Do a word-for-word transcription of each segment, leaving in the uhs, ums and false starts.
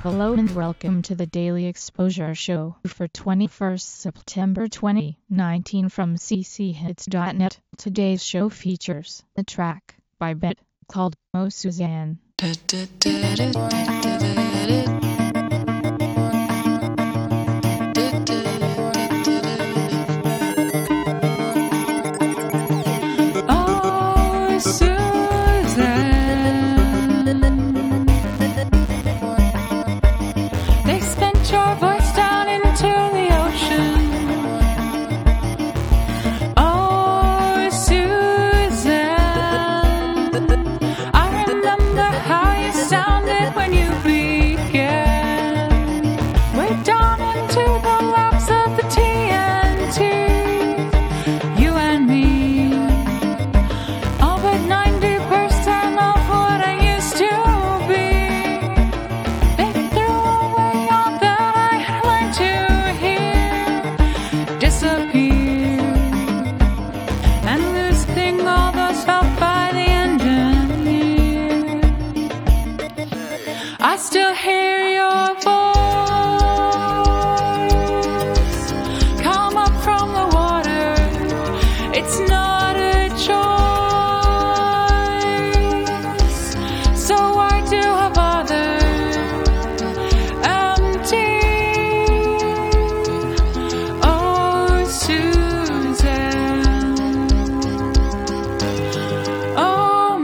Hello and welcome to the Daily Exposure Show for twenty-first September twenty nineteen from c c hits dot net. Today's show features a track by Bet called Oh Suzanne. I still hear your voice come up from the water. It's not a choice, so why do I bother? Empty. Oh, Suzanne. Oh,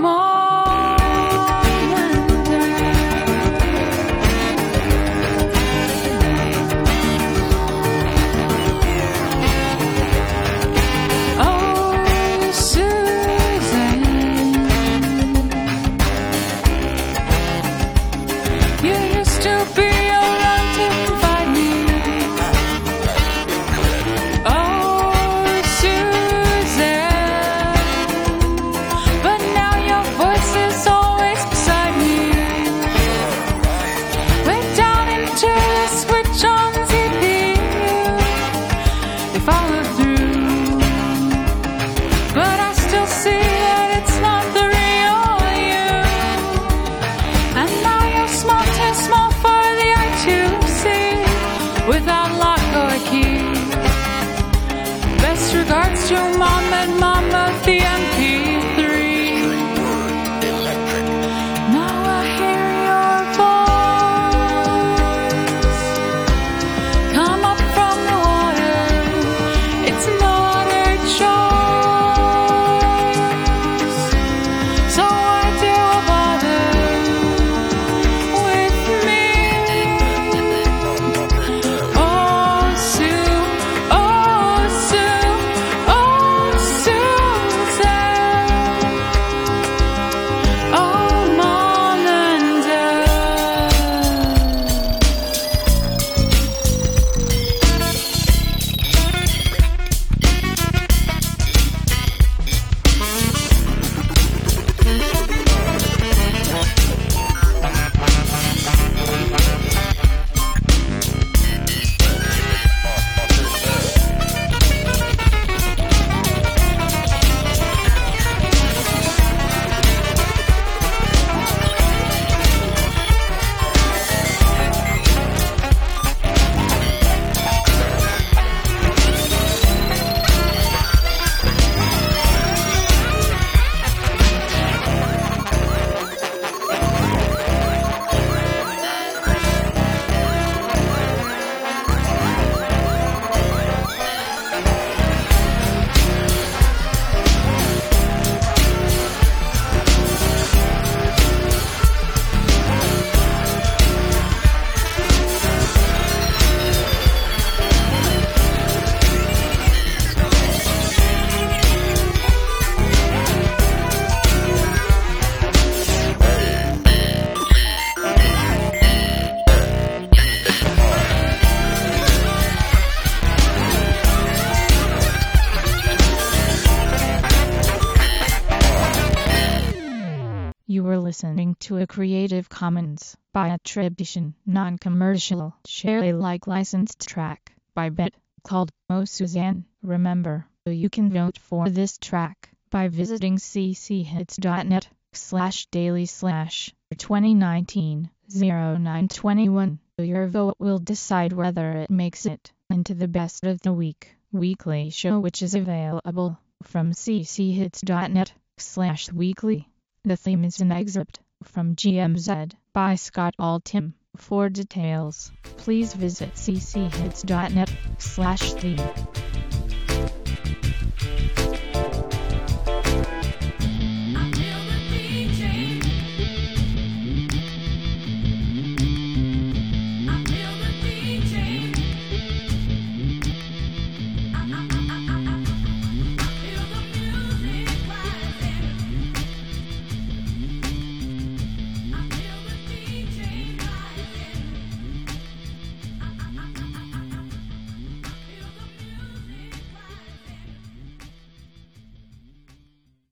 without lock or key. Best regards to Mom and Mama, the M P three. Now I hear your voice come up from the water. It's not a choice, so why do I bother with me? You were listening to a Creative Commons by attribution, non-commercial, share Alike licensed track by Bet called Oh Suzanne. Remember, you can vote for this track by visiting c c hits dot net slash daily slash twenty nineteen. zero nine two one. Your vote will decide whether it makes it into the Best of the Week weekly show, which is available from cchits.net slash weekly. The theme is an excerpt from G M Z by Scott Altham. For details, please visit cchits.net slash theme.